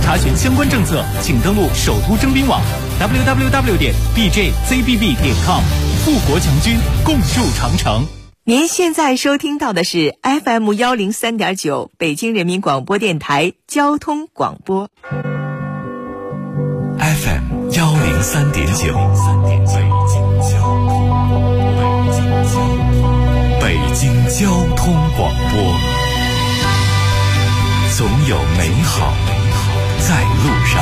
查询相关政策，请登录首都征兵网 www.bjzbb.com。富国强军，共筑长城。 您现在收听到的是 FM 103.9北京人民广播电台交通广播。 FM 103.9，北京交通广播，总有美好在路上。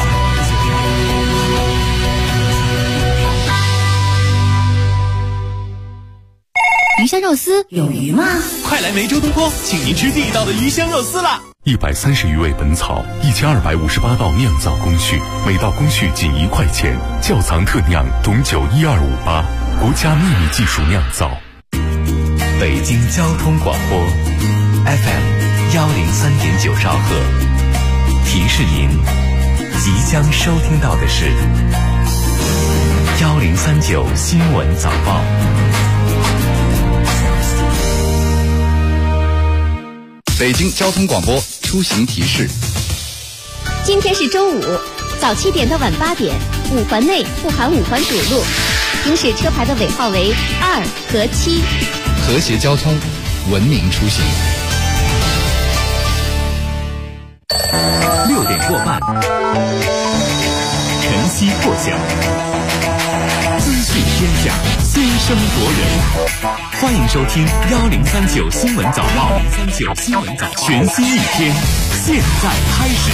鱼香肉丝有鱼吗？ 快来梅州东坡，请您吃地道的鱼香肉丝啦 ！130余味本草，1258道酿造工序，每道工序仅1块钱。窖藏特酿董酒12588，国家秘密技术酿造。北京交通广播 FM 103.9兆赫，提示您即将收听到的是1039新闻早报。 北京交通广播出行提示： 今天是周五，早7点到晚8点，5环内不含5环堵路，行驶车牌的尾号为2和7。 和谐交通，文明出行。 6点过半，晨曦破晓，资讯天下，先声夺人。欢迎收听1039新闻早报，1039新闻早报，全新一天，现在开始。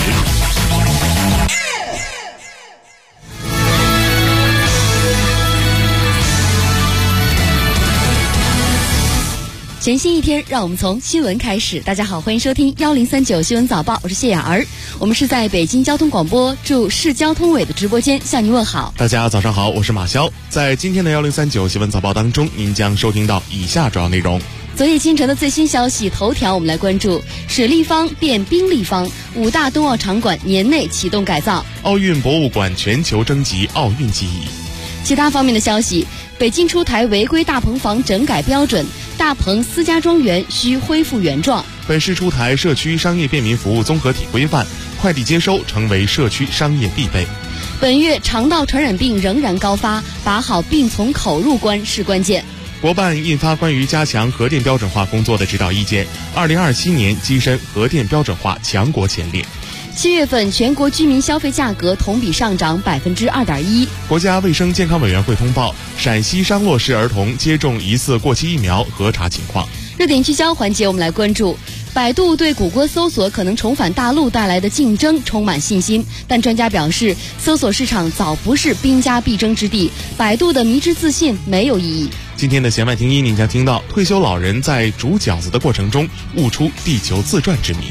全新一天，让我们从新闻开始。大家好，欢迎收听1039新闻早报，我是谢雅儿。我们是在北京交通广播驻市交通委的直播间向您问好。 大家早上好，我是马潇。在今天的1039新闻早报当中，您将收听到以下主要内容。 昨夜今晨的最新消息头条，我们来关注水立方变冰立方，5大冬奥场馆年内启动改造， 奥运博物馆全球征集奥运记忆。 其他方面的消息，北京出台违规大棚房整改标准，大棚私家庄园需恢复原状。 本市出台社区商业便民服务综合体规范，快递接收成为社区商业必备。 本月肠道传染病仍然高发，把好病从口入关是关键。 国办印发关于加强核电标准化工作的指导意见，2027年跻身核电标准化强国前列。 7月份全国居民消费价格同比上涨2.1%。 国家卫生健康委员会通报，陕西商洛市儿童接种疑似过期疫苗核查情况。 热点聚焦环节，我们来关注百度对谷歌搜索可能重返大陆带来的竞争充满信心，但专家表示，搜索市场早不是兵家必争之地，百度的迷之自信没有意义。 今天的弦外听音，您将听到退休老人在煮饺子的过程中悟出地球自转之谜。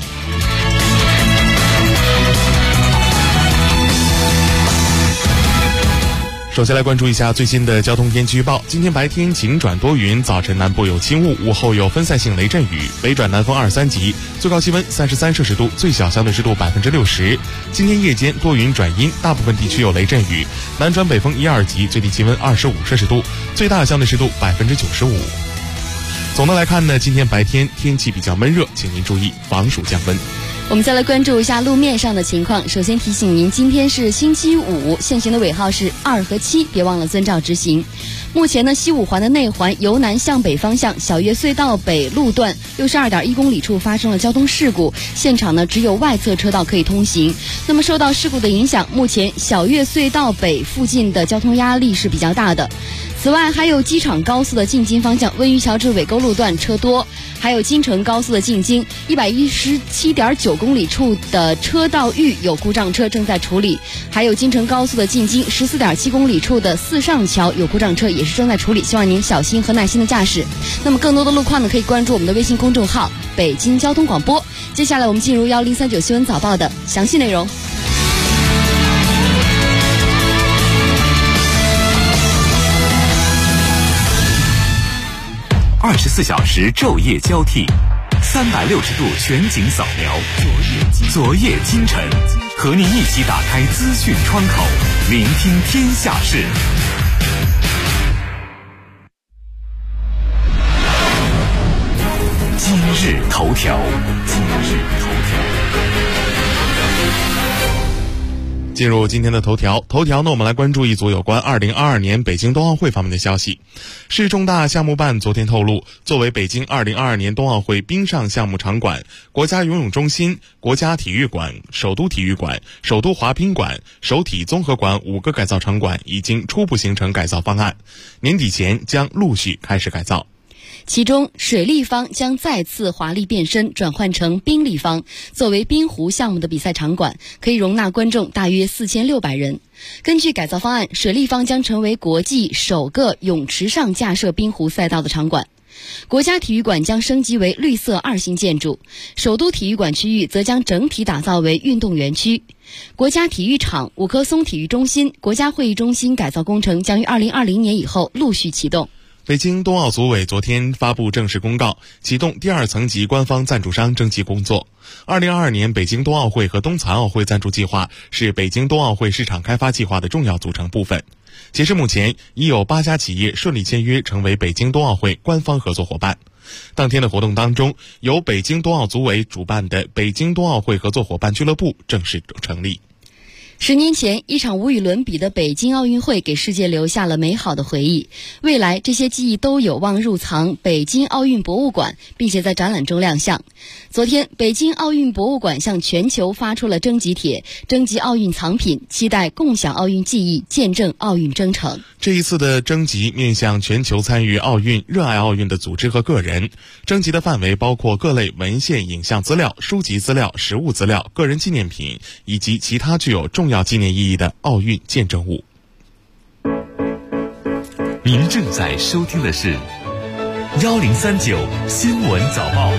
首先来关注一下最新的交通天气预报。今天白天晴转多云，早晨南部有轻雾，午后有分散性雷阵雨，北转南风2、3级，最高气温33摄氏度，最小相对湿度60%。今天夜间多云转阴，大部分地区有雷阵雨，南转北风1、2级，最低气温25摄氏度，最大相对湿度95%。总的来看呢，今天白天天气比较闷热，请您注意防暑降温。 我们再来关注一下路面上的情况。首先提醒您，今天是星期五，限行的尾号是2和7，别忘了遵照执行。目前呢，西5环的内环由南向北方向小岳隧道北路段62.1公里处发生了交通事故，现场呢只有外侧车道可以通行。那么受到事故的影响，目前小岳隧道北附近的交通压力是比较大的。此外，还有机场高速的进京方向温榆桥至纬沟路段车多，还有京承高速的进京117.9公里处的车道域有故障车正在处理，还有京承高速的进京14.7公里处的四上桥有故障车也是正在处理，希望您小心和耐心的驾驶。那么更多的路况呢，可以关注我们的微信公众号北京交通广播。接下来我们进入1039新闻早报的详细内容。 24小时昼夜交替，360度全景扫描，昨夜今晨，和您一起打开资讯窗口，聆听天下事。今日头条， 进入今天的头条呢，我们来关注一组有关2022年北京冬奥会方面的消息。市重大项目办昨天透露，作为北京2022年冬奥会冰上项目场馆，国家游泳中心、国家体育馆、首都体育馆、首都滑冰馆、首体综合馆5个改造场馆已经初步形成改造方案，年底前将陆续开始改造。 其中，水立方将再次华丽变身，转换成冰立方，作为冰壶项目的比赛场馆，可以容纳观众大约4600人。根据改造方案，水立方将成为国际首个泳池上架设冰壶赛道的场馆。国家体育馆将升级为绿色2星建筑，首都体育馆区域则将整体打造为运动园区。国家体育场、五棵松体育中心、国家会议中心改造工程将于2020年以后陆续启动。 北京冬奥组委昨天发布正式公告，启动第2层级官方赞助商征集工作。2022年北京冬奥会和冬残奥会赞助计划是北京冬奥会市场开发计划的重要组成部分。截至目前，已有8家企业顺利签约成为北京冬奥会官方合作伙伴。当天的活动当中，由北京冬奥组委主办的北京冬奥会合作伙伴俱乐部正式成立。 10年前，一场无与伦比的北京奥运会给世界留下了美好的回忆。未来，这些记忆都有望入藏北京奥运博物馆，并且在展览中亮相。昨天，北京奥运博物馆向全球发出了征集帖，征集奥运藏品，期待共享奥运记忆，见证奥运征程。 这一次的征集面向全球参与奥运、热爱奥运的组织和个人，征集的范围包括各类文献、影像资料、书籍资料、实物资料、个人纪念品以及其他具有重要纪念意义的奥运见证物。 您正在收听的是1039新闻早报。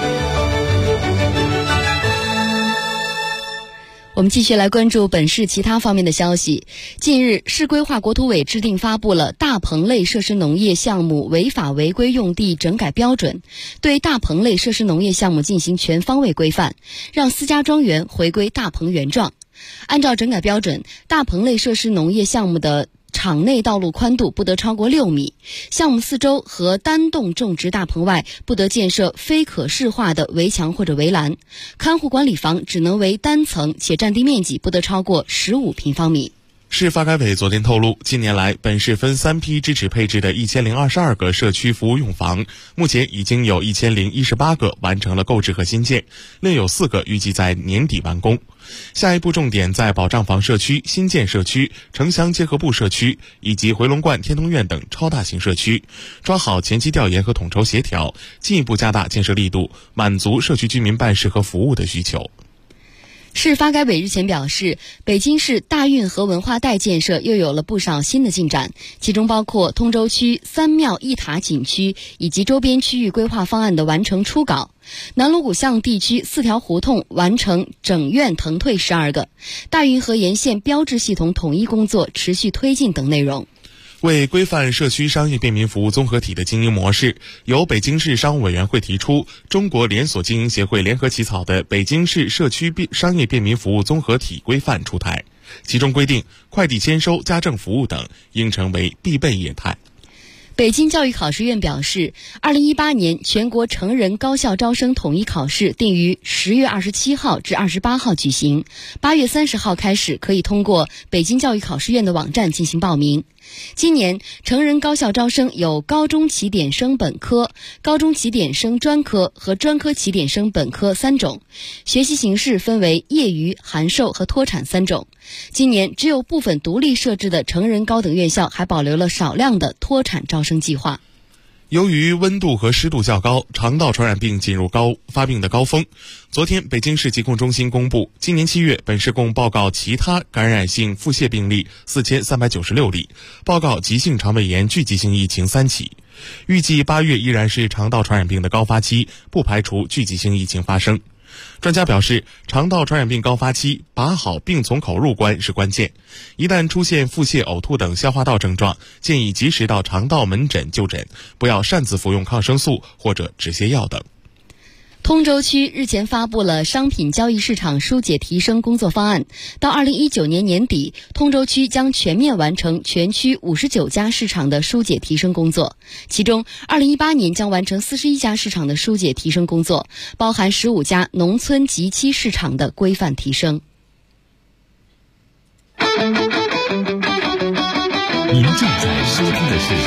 我们继续来关注本市其他方面的消息。近日，市规划国土委制定发布了大棚类设施农业项目违法违规用地整改标准，对大棚类设施农业项目进行全方位规范，让私家庄园回归大棚原状。按照整改标准，大棚类设施农业项目的场内道路宽度不得超过6米，项目四周和单栋种植大棚外不得建设非可视化的围墙或者围栏，看护管理房只能为单层，且占地面积不得超过15平方米。 市发改委昨天透露，近年来本市分3批支持配置的1022个社区服务用房，目前已经有1018个完成了购置和新建，另有4个预计在年底完工。下一步重点在保障房社区、新建社区、城乡结合部社区以及回龙观天通苑等超大型社区，抓好前期调研和统筹协调，进一步加大建设力度，满足社区居民办事和服务的需求。 市发改委日前表示，北京市大运河文化带建设又有了不少新的进展，其中包括通州区3庙1塔景区以及周边区域规划方案的完成初稿，南锣鼓巷地区4条胡同完成整院腾退12个，大运河沿线标志系统统一工作持续推进等内容。 为规范社区商业便民服务综合体的经营模式，由北京市商务委员会提出，中国连锁经营协会联合起草的《北京市社区商业便民服务综合体规范》出台，其中规定，快递签收、家政服务等应成为必备业态。 北京教育考试院表示，2018年全国成人高校招生统一考试定于10月27号至28号举行，8月30号开始可以通过北京教育考试院的网站进行报名。今年成人高校招生有高中起点生本科、高中起点生专科和专科起点生本科3种，学习形式分为业余、函授和脱产3种。今年只有部分独立设置的成人高等院校还保留了少量的脱产招生计划。 由于温度和湿度较高，肠道传染病进入发病的高峰。昨天，北京市疾控中心公布，今年7月，本市共报告其他感染性腹泻病例4396例，报告急性肠胃炎聚集性疫情3起。预计8月依然是肠道传染病的高发期，不排除聚集性疫情发生。专家表示，肠道传染病高发期，把好病从口入关是关键。一旦出现腹泻、呕吐等消化道症状，建议及时到肠道门诊就诊，不要擅自服用抗生素或者止泻药等。 通州区日前发布了商品交易市场疏解提升工作方案，到2019年年底，通州区将全面完成全区59家市场的疏解提升工作，其中2018年将完成41家市场的疏解提升工作，包含15家农村集期市场的规范提升。 您正在收听的是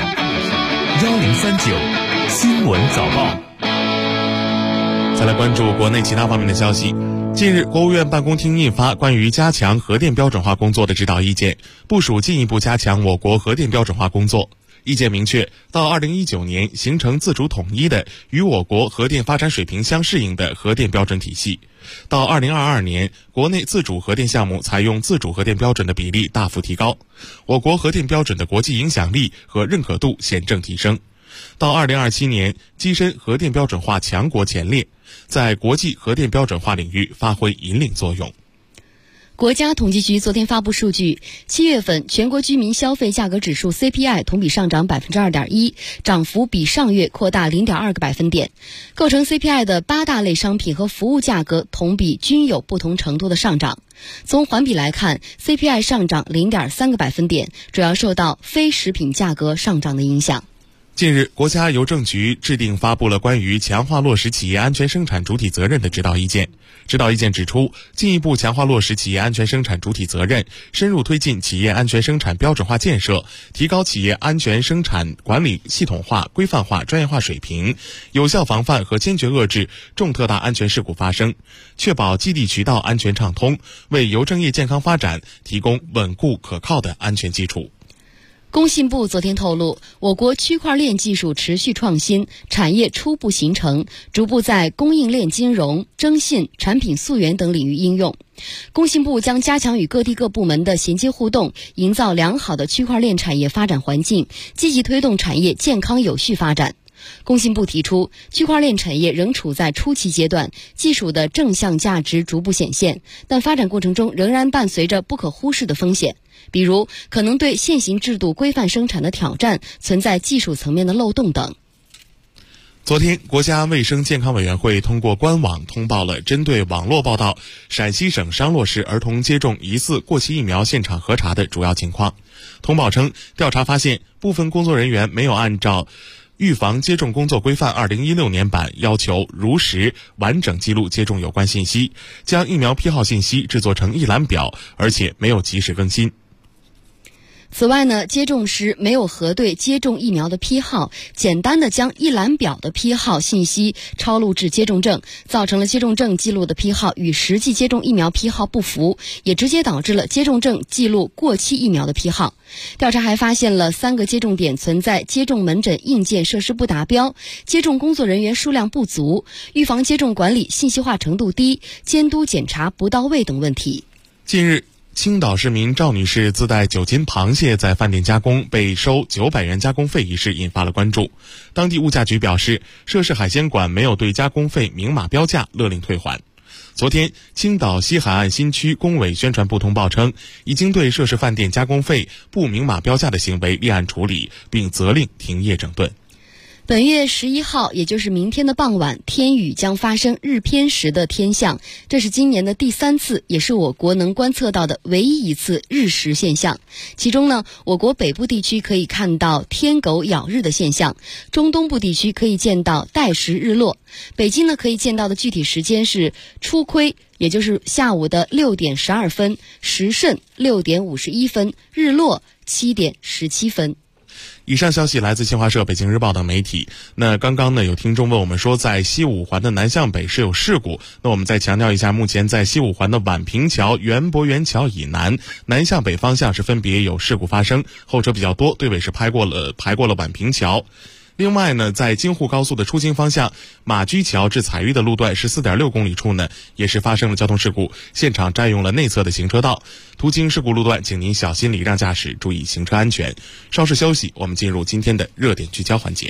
1039新闻早报。 再来关注国内其他方面的消息。近日，国务院办公厅印发关于加强核电标准化工作的指导意见，部署进一步加强我国核电标准化工作。意见明确，到2019年形成自主统一的、与我国核电发展水平相适应的核电标准体系。到2022年，国内自主核电项目采用自主核电标准的比例大幅提高，我国核电标准的国际影响力和认可度显著提升。到2027年，跻身核电标准化强国前列，在国际核电标准化领域发挥引领作用。 国家统计局昨天发布数据，7月份全国居民消费价格指数 CPI 同比上涨 2.1%， 涨幅比上月扩大 0.2个百分点。构成 CPI 的8大类商品和服务价格同比均有不同程度的上涨。从环比来看， CPI 上涨 0.3个百分点，主要受到非食品价格上涨的影响。 近日，国家邮政局制定发布了关于强化落实企业安全生产主体责任的指导意见。指导意见指出，进一步强化落实企业安全生产主体责任，深入推进企业安全生产标准化建设，提高企业安全生产管理系统化、规范化、专业化水平，有效防范和坚决遏制重特大安全事故发生，确保基地渠道安全畅通，为邮政业健康发展提供稳固可靠的安全基础。 工信部昨天透露，我国区块链技术持续创新，产业初步形成，逐步在供应链金融、征信、产品溯源等领域应用。工信部将加强与各地各部门的衔接互动，营造良好的区块链产业发展环境，积极推动产业健康有序发展。工信部提出，区块链产业仍处在初期阶段，技术的正向价值逐步显现，但发展过程中仍然伴随着不可忽视的风险，比如可能对现行制度规范生产的挑战，存在技术层面的漏洞等。 昨天，国家卫生健康委员会通过官网通报了针对网络报道陕西省商洛市儿童接种疑似过期疫苗现场核查的主要情况。通报称，调查发现部分工作人员没有按照预防接种工作规范2016年版要求如实完整记录接种有关信息，将疫苗批号信息制作成一览表，而且没有及时更新。 此外呢，接种时没有核对接种疫苗的批号，简单的将一览表的批号信息抄录至接种证，造成了接种证记录的批号与实际接种疫苗批号不符，也直接导致了接种证记录过期疫苗的批号。调查还发现了3个接种点存在接种门诊硬件设施不达标、接种工作人员数量不足、预防接种管理信息化程度低、监督检查不到位等问题。 近日，青岛市民赵女士自带9斤螃蟹在饭店加工被收900元加工费一事引发了关注。当地物价局表示，涉事海鲜馆没有对加工费明码标价，勒令退还。昨天，青岛西海岸新区工委宣传部通报称，已经对涉事饭店加工费不明码标价的行为立案处理，并责令停业整顿。 本月11号，也就是明天的傍晚，天宇将发生日偏食的天象，这是今年的第3次，也是我国能观测到的唯一一次日食现象。其中呢，我国北部地区可以看到天狗咬日的现象，中东部地区可以见到带食日落。北京呢，可以见到的具体时间是初亏，也就是下午的6点12分，时甚6点51分，日落7点17分。 以上消息来自新华社、北京日报等媒体。那刚刚呢，有听众问我们说，在西五环的南向北是有事故。那我们再强调一下，目前在西五环的宛平桥、园博园桥以南南向北方向是分别有事故发生，后车比较多，队尾是排过了宛平桥。另外呢，在京沪高速的出京方向马驹桥至彩玉的路段14.6公里处呢，也是发生了交通事故，现场占用了内侧的行车道。途经事故路段，请您小心礼让驾驶，注意行车安全。稍事休息，我们进入今天的热点聚焦环节，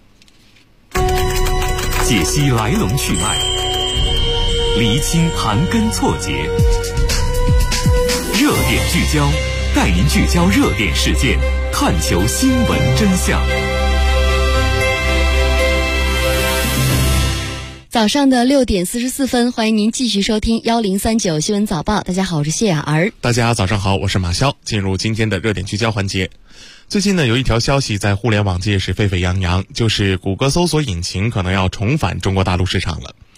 解析来龙去脉，厘清盘根错节。热点聚焦，带您聚焦热点事件，探求新闻真相。 早上的6点44分，欢迎您继续收听1039新闻早报。大家好，我是谢雅儿。 大家早上好，我是马潇。进入今天的热点聚焦环节。最近呢，有一条消息在互联网界是沸沸扬扬，就是谷歌搜索引擎可能要重返中国大陆市场了。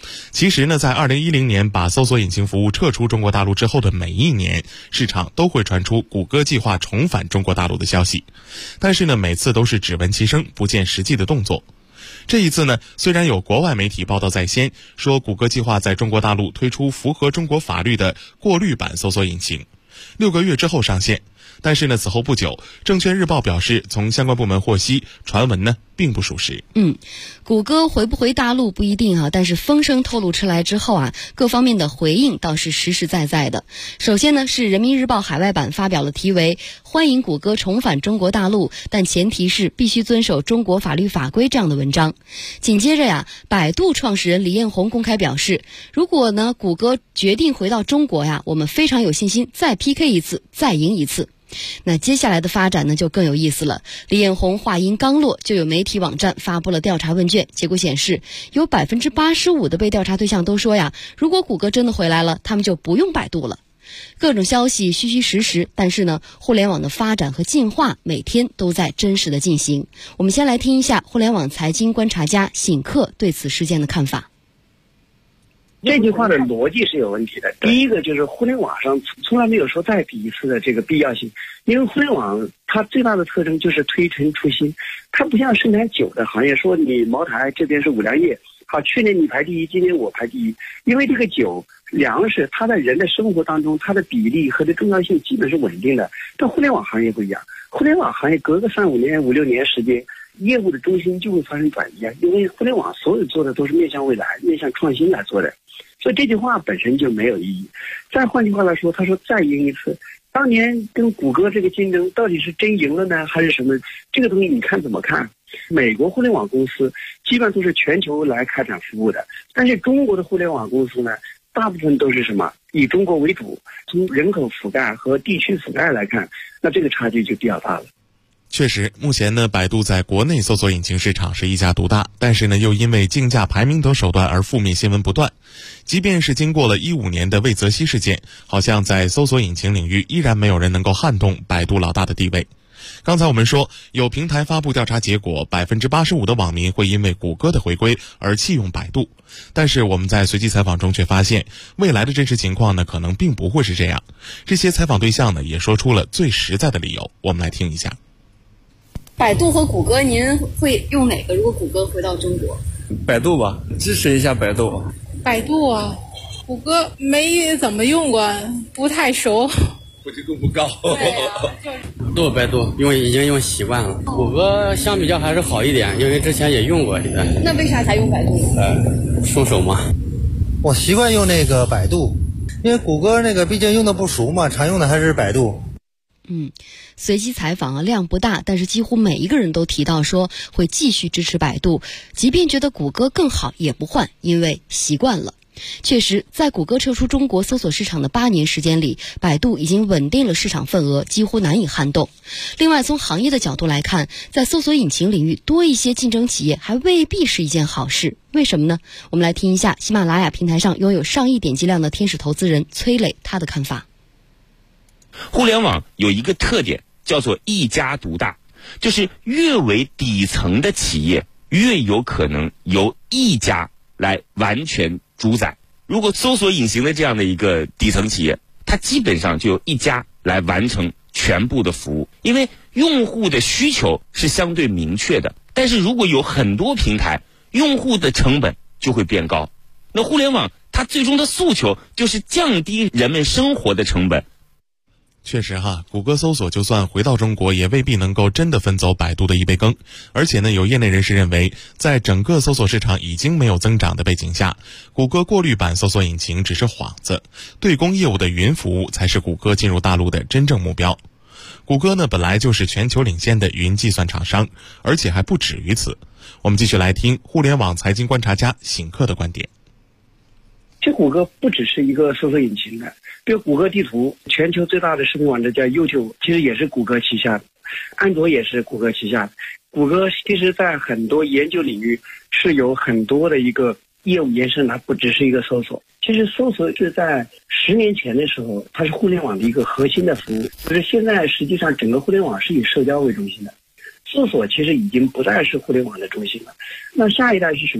其实呢，在2010年把搜索引擎服务撤出中国大陆之后的每一年，市场都会传出谷歌计划重返中国大陆的消息，但是呢，每次都是只闻其声，不见实际的动作。这一次呢，虽然有国外媒体报道在先，说谷歌计划在中国大陆推出符合中国法律的过滤版搜索引擎，6个月之后上线，但是呢，此后不久，证券日报表示，从相关部门获悉，传闻呢并不属实。 谷歌回不回大陆不一定但是风声透露出来之后各方面的回应倒是实实在在的。首先呢，是人民日报海外版发表了题为“欢迎谷歌重返中国大陆，但前提是必须遵守中国法律法规”这样的文章。紧接着百度创始人李彦宏公开表示，如果呢谷歌决定回到中国我们非常有信心再 PK 一次，再赢一次。那接下来的发展呢就更有意思了。李彦宏话音刚落，就有媒体网站发布了调查问卷，结果显示有 85% 的被调查对象都说如果谷歌真的回来了，他们就不用百度了。各种消息虚虚实实，但是呢，互联网的发展和进化每天都在真实的进行。我们先来听一下互联网财经观察家醒克对此事件的看法。 这句话的逻辑是有问题的。第一个就是互联网上从来没有说再比一次的这个必要性，因为互联网它最大的特征就是推陈出新，它不像生产酒的行业，说你茅台这边是五粮液，好，去年你排第一，今年我排第一，因为这个酒粮食它在人的生活当中它的比例和的重要性基本是稳定的。但互联网行业不一样，互联网行业隔个3-5年、5-6年时间，业务的中心就会发生转移因为互联网所有做的都是面向未来、面向创新来做的。所以这句话本身就没有意义。再换句话来说，他说再赢一次，当年跟谷歌这个竞争到底是真赢了呢，还是什么？这个东西你看怎么看？美国互联网公司基本都是全球来开展服务的，但是中国的互联网公司呢，大部分都是什么？以中国为主，从人口覆盖和地区覆盖来看，那这个差距就比较大了。 确实，目前呢，百度在国内搜索引擎市场是一家独大，但是呢，又因为竞价排名等手段而负面新闻不断。即便是经过了15年的魏则西事件，好像在搜索引擎领域依然没有人能够撼动百度老大的地位。刚才我们说，有平台发布调查结果，85%的网民会因为谷歌的回归而弃用百度。但是我们在随机采访中却发现，未来的真实情况呢，可能并不会是这样。这些采访对象呢，也说出了最实在的理由，我们来听一下。 百度和谷歌，您会用哪个？如果谷歌回到中国， 百度吧，支持一下百度。 百度谷歌没怎么用过，不太熟， 普及度不高。 对百度，因为已经用习惯了。谷歌相比较还是好一点，因为之前也用过。 那为啥才用百度？ 顺手嘛。 我习惯用那个百度，因为谷歌那个毕竟用的不熟嘛，常用的还是百度。 随机采访量不大，但是几乎每一个人都提到说会继续支持百度，即便觉得谷歌更好也不换，因为习惯了。确实，在谷歌撤出中国搜索市场的8年时间里，百度已经稳定了市场份额，几乎难以撼动。另外，从行业的角度来看，在搜索引擎领域多一些竞争企业还未必是一件好事。为什么呢？我们来听一下喜马拉雅平台上拥有上亿点击量的天使投资人崔磊他的看法。 互联网有一个特点，叫做一家独大，就是越为底层的企业越有可能由一家来完全主宰。如果搜索引擎的这样的一个底层企业，它基本上就由一家来完成全部的服务，因为用户的需求是相对明确的。但是如果有很多平台，用户的成本就会变高。那互联网它最终的诉求就是降低人们生活的成本。 确实谷歌搜索就算回到中国，也未必能够真的分走百度的一杯羹。而且呢，有业内人士认为，在整个搜索市场已经没有增长的背景下，谷歌过滤版搜索引擎只是幌子，对公业务的云服务才是谷歌进入大陆的真正目标。谷歌呢，本来就是全球领先的云计算厂商，而且还不止于此。我们继续来听互联网财经观察家醒克的观点。 这谷歌不只是一个搜索引擎的，比如谷歌地图，全球最大的视频网站叫 YouTube， 其实也是谷歌旗下的，安卓也是谷歌旗下的。谷歌其实在很多研究领域是有很多的一个业务延伸，它不只是一个搜索。其实搜索是在10年前的时候，它是互联网的一个核心的服务，可是现在实际上整个互联网是以社交为中心的，搜索其实已经不再是互联网的中心了。那下一代是什么？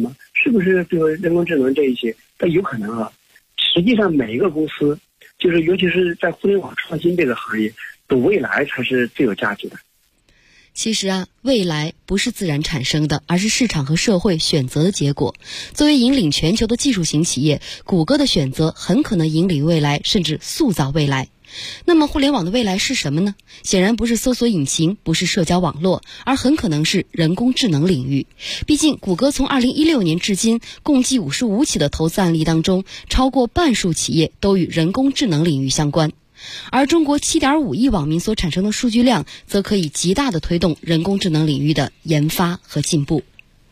是不是比如人工智能这一些？但有可能啊。实际上每一个公司，就是尤其是在互联网创新这个行业，的未来才是最有价值的。 其实啊，未来不是自然产生的，而是市场和社会选择的结果。作为引领全球的技术型企业，谷歌的选择很可能引领未来，甚至塑造未来。那么互联网的未来是什么呢？显然不是搜索引擎，不是社交网络，而很可能是人工智能领域。毕竟谷歌从2016年至今共计55起的投资案例当中，超过半数企业都与人工智能领域相关。而中国7.5亿网民所产生的数据量，则可以极大地推动人工智能领域的研发和进步。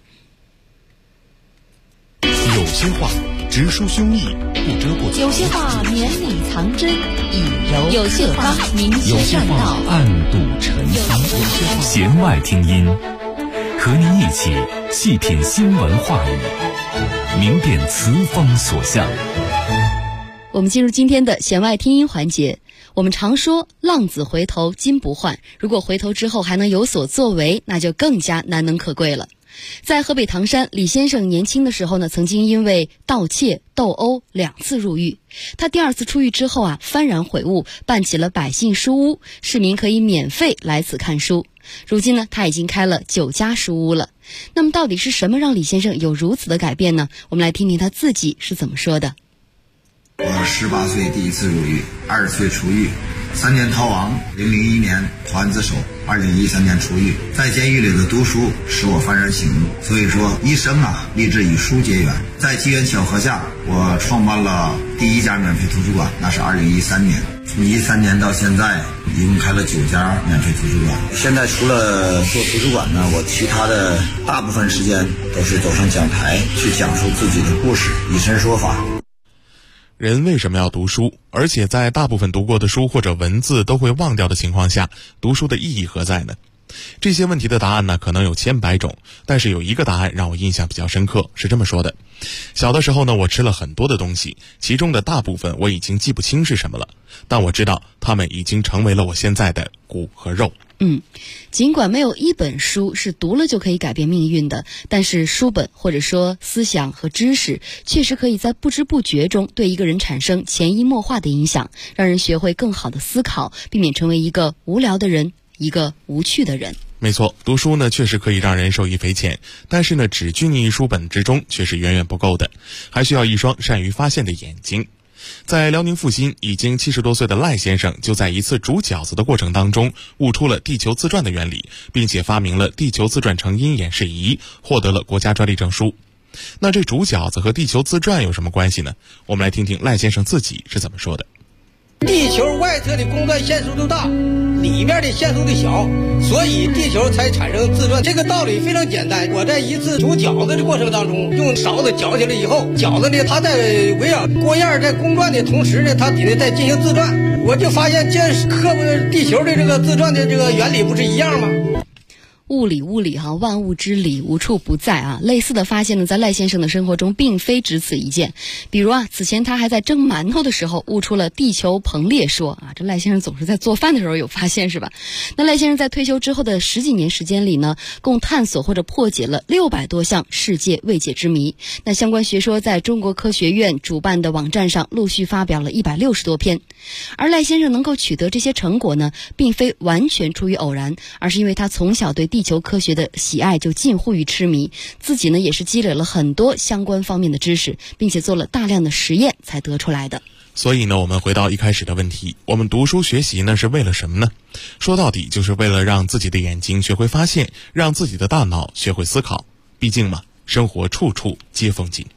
有些话直抒胸臆，不遮不藏； 有些话绵里藏针，以柔有些话明有些话暗度陈仓。弦外听音，和您一起细品新闻话语，明辨词风所向。 我们进入今天的弦外听音环节。我们常说浪子回头金不换，如果回头之后还能有所作为，那就更加难能可贵了。在河北唐山，李先生年轻的时候呢，曾经因为盗窃、斗殴2次入狱。他第2次出狱之后啊，幡然悔悟，办起了百姓书屋，市民可以免费来此看书。如今呢，他已经开了9家书屋了。那么到底是什么让李先生有如此的改变呢？我们来听听他自己是怎么说的。 我18岁第1次入狱，20岁出狱，3年逃亡，001年投案自首，2013年出狱。在监狱里的读书使我幡然醒悟，所以说一生啊立志与书结缘。在机缘巧合下，我创办了第1家免费图书馆，那是2013年。从13年到现在，一共开了9家免费图书馆。现在除了做图书馆呢，我其他的大部分时间都是走上讲台，去讲述自己的故事，以身说法。 人为什么要读书？而且在大部分读过的书或者文字都会忘掉的情况下，读书的意义何在呢？这些问题的答案呢，可能有千百种，但是有一个答案让我印象比较深刻，是这么说的：小的时候呢，我吃了很多的东西，其中的大部分我已经记不清是什么了，但我知道它们已经成为了我现在的骨和肉。 尽管没有一本书是读了就可以改变命运的，但是书本或者说思想和知识确实可以在不知不觉中对一个人产生潜移默化的影响，让人学会更好的思考，避免成为一个无聊的人，一个无趣的人。 没错，读书呢确实可以让人受益匪浅，但是呢只拘泥于书本之中却是远远不够的，还需要一双善于发现的眼睛。在辽宁阜新，已经70多岁的赖先生就在一次煮饺子的过程当中悟出了地球自转的原理，并且发明了地球自转成因演示仪，获得了国家专利证书。那这煮饺子和地球自转有什么关系呢？我们来听听赖先生自己是怎么说的。 地球外侧的公转线速度大，里面的线速度小，所以地球才产生自转。这个道理非常简单。我在一次煮饺子的过程当中，用勺子搅起来以后，饺子呢它在围绕锅沿在公转的同时呢，它底下在进行自转。我就发现这和地球的这个自转的这个原理不是一样吗？ 物理万物之理无处不在啊！类似的发现呢，在赖先生的生活中并非只此一件。比如啊，此前他还在蒸馒头的时候悟出了地球膨裂说啊！这赖先生总是在做饭的时候有发现是吧？那赖先生在退休之后的10几年时间里呢，共探索或者破解了600多项世界未解之谜。那相关学说在中国科学院主办的网站上陆续发表了160多篇。而赖先生能够取得这些成果呢，并非完全出于偶然，而是因为他从小对地球科学的喜爱就近乎于痴迷，自己呢也是积累了很多相关方面的知识，并且做了大量的实验才得出来的。 所以呢，我们回到一开始的问题，我们读书学习呢是为了什么呢？说到底就是为了让自己的眼睛学会发现，让自己的大脑学会思考。毕竟嘛，生活处处皆风景。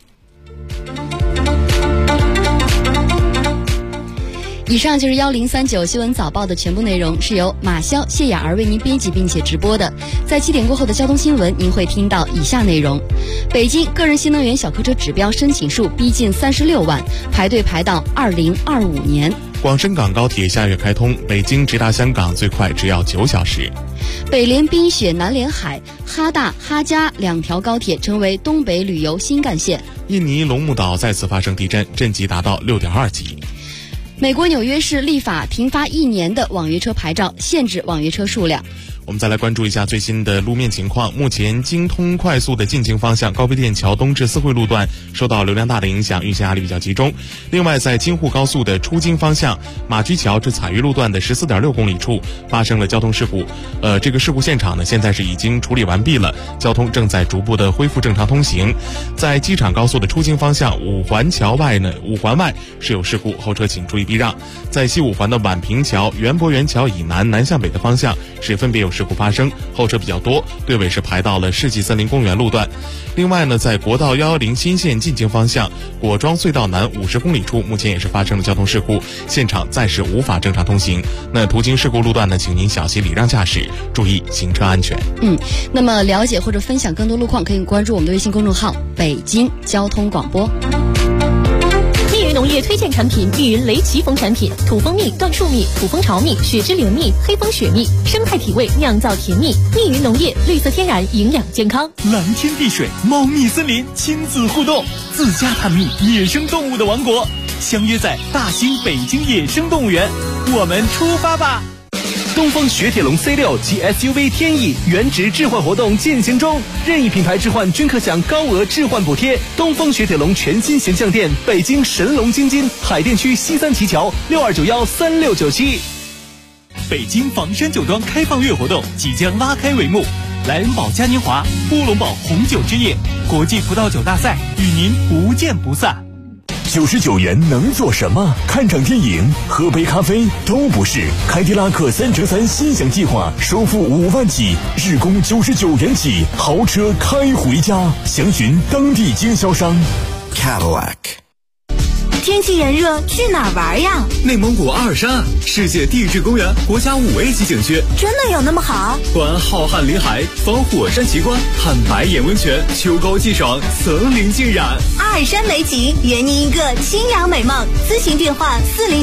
以上就是1039新闻早报的全部内容，是由马潇、谢雅儿为您编辑并且直播的。在7点过后的交通新闻，您会听到以下内容：北京个人新能源小客车指标申请数逼近36万，排队排到2025年。 广深港高铁下月开通，北京直达香港最快只要9小时。 北连冰雪，南连海，哈大、哈加2条高铁成为东北旅游新干线。 印尼龙目岛再次发生地震，震级达到6.2级。 美国纽约市立法停发1年的网约车牌照，限制网约车数量。 我们再来关注一下最新的路面情况。目前京通快速的进京方向高飞店桥东至四惠路段受到流量大的影响，运行压力比较集中。另外在京沪高速的出京方向马驹桥至彩玉路段的 14.6 公里处发生了交通事故，这个事故现场呢现在是已经处理完毕了，交通正在逐步的恢复正常通行。在机场高速的出京方向五环外是有事故，后车请注意避让。在西五环的宛平桥、园博园桥以南向北的方向是分别有事故发生，后车比较多，队尾是排到了世纪森林公园路段。另外呢，在国道110新线进京方向果庄隧道南50公里处目前也是发生了交通事故，现场暂时无法正常通行。那途经事故路段呢，请您小心礼让驾驶，注意行车安全。 那么了解或者分享更多路况，可以关注我们的微信公众号北京交通广播。 密云农业推荐产品：密云雷奇蜂产品，土蜂蜜、椴树蜜、土蜂巢蜜、雪之岭蜜、黑蜂雪蜜，生态体味，酿造甜蜜。密云农业，绿色天然，营养健康。 蓝天碧水，猫蜜森林，亲子互动，自家探秘野生动物的王国，相约在大兴北京野生动物园，我们出发吧！东风雪铁龙 C6 及 SUV 天翼原值置换活动进行中，任意品牌置换均可享高额置换补贴。东风雪铁龙全新形象店，北京神龙京津海淀区西三旗桥62913697。北京房山酒庄开放月活动即将拉开帷幕，莱恩堡嘉年华、乌龙堡红酒之夜、国际葡萄酒大赛与您不见不散。 99元能做什么？看场电影、喝杯咖啡都不是。凯迪拉克3乘3心想计划，首付5万起，日供99元起，豪车开回家。详询当地经销商。 Cadillac。 天气炎热，去哪儿玩呀？ 内蒙古阿尔山，世界地质公园国家5A级景区。 真的有那么好？ 观浩瀚林海，访火山奇观，看白眼温泉，秋高气爽，森林浸染。 阿尔山美景，圆您一个清凉美梦。咨询电话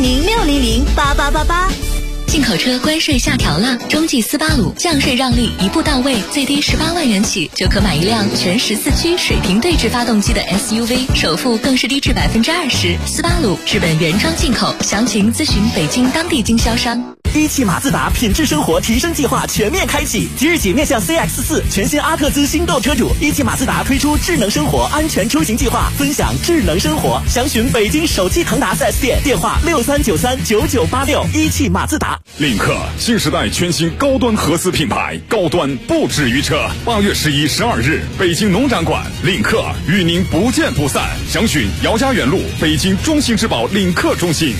400-600-8888。 进口车关税下调了，中继斯巴鲁降税让利一步到位，最低18万元起就可买一辆全14驱水平对置发动机的 SUV， 首付更是低至20%。斯巴鲁日本原装进口，详情咨询北京当地经销商。 一汽马自达品质生活提升计划全面开启，即日起面向 CX-4 全新阿特兹新购车主，一汽马自达推出智能生活安全出行计划，分享智能生活。详询北京首汽腾达 4S 店，电话63939986。一汽马自达。 领克新时代全新高端合资品牌，高端不止于车。8月11、12日，北京农展馆，领克与您不见不散。详询姚家园路北京中信之宝领克中心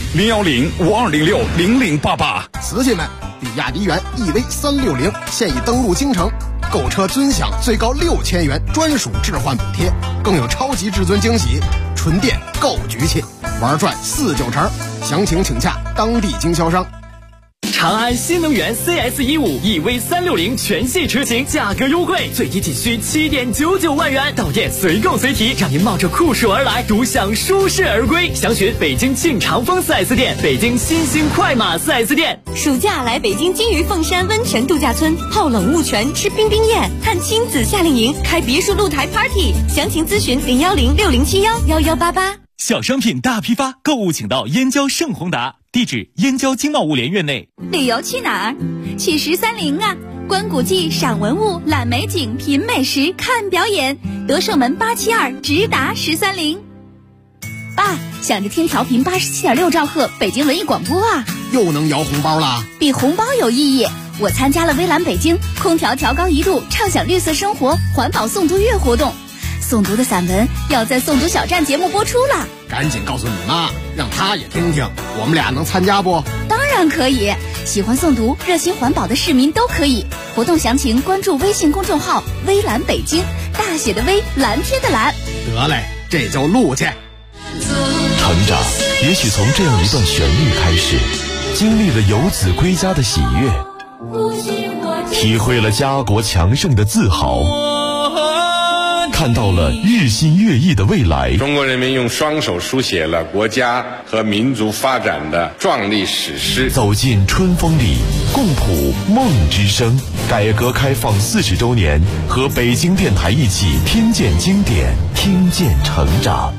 010-5206-0088。 瓷器们，比亚迪元 EV360现已登陆京城，购车尊享最高6000元专属置换补贴，更有超级至尊惊喜，纯电购局气，玩转4-9成。详情请洽当地经销商。 长安新能源 CS15 EV360全系车型价格优惠，最低仅需7.99万元，到店随购随提，让您冒着酷暑而来，独享舒适而归。详询北京庆长丰 4S 店、北京新兴快马 4S 店。 暑假来北京金鱼凤山温泉度假村，泡冷雾泉，吃冰冰宴，看亲子夏令营，开别墅露台 party。详情咨询010-6071-1188。 小商品大批发，购物请到燕郊盛宏达，地址燕郊经贸物联院内。 旅游去哪儿？去1030啊！观古迹、赏文物、览美景、品美食、看表演。德胜门872直达1030。爸，想着听调频87.6兆赫北京文艺广播啊！ 又能摇红包啦？ 比红包有意义。我参加了微蓝北京空调调高1度，畅享绿色生活环保诵读月活动。诵读的散文要在诵读小站节目播出了， 赶紧告诉你妈，让她也听听。我们俩能参加不？ 当然可以，喜欢诵读、热心环保的市民都可以。活动详情关注微信公众号“微蓝北京”，大写的微，蓝天的蓝。 得嘞，这就录去。 成长也许从这样一段旋律开始，经历了游子归家的喜悦，体会了家国强盛的自豪，看到了日新月异的未来。 中国人民用双手书写了国家和民族发展的壮丽史诗。 走进春风里，共谱梦之声。改革开放40周年，和北京电台一起听见经典，听见成长。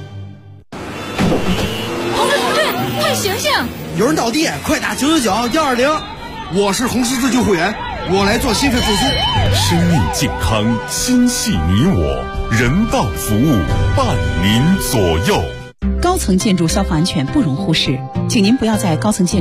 红队，红队，快醒醒！ 有人倒地，快打999-120。我是红十字救护员， 我来做心肺复苏。 生命健康，心系你我，人道服务伴您左右。 高层建筑消防安全不容忽视，请您不要在高层建筑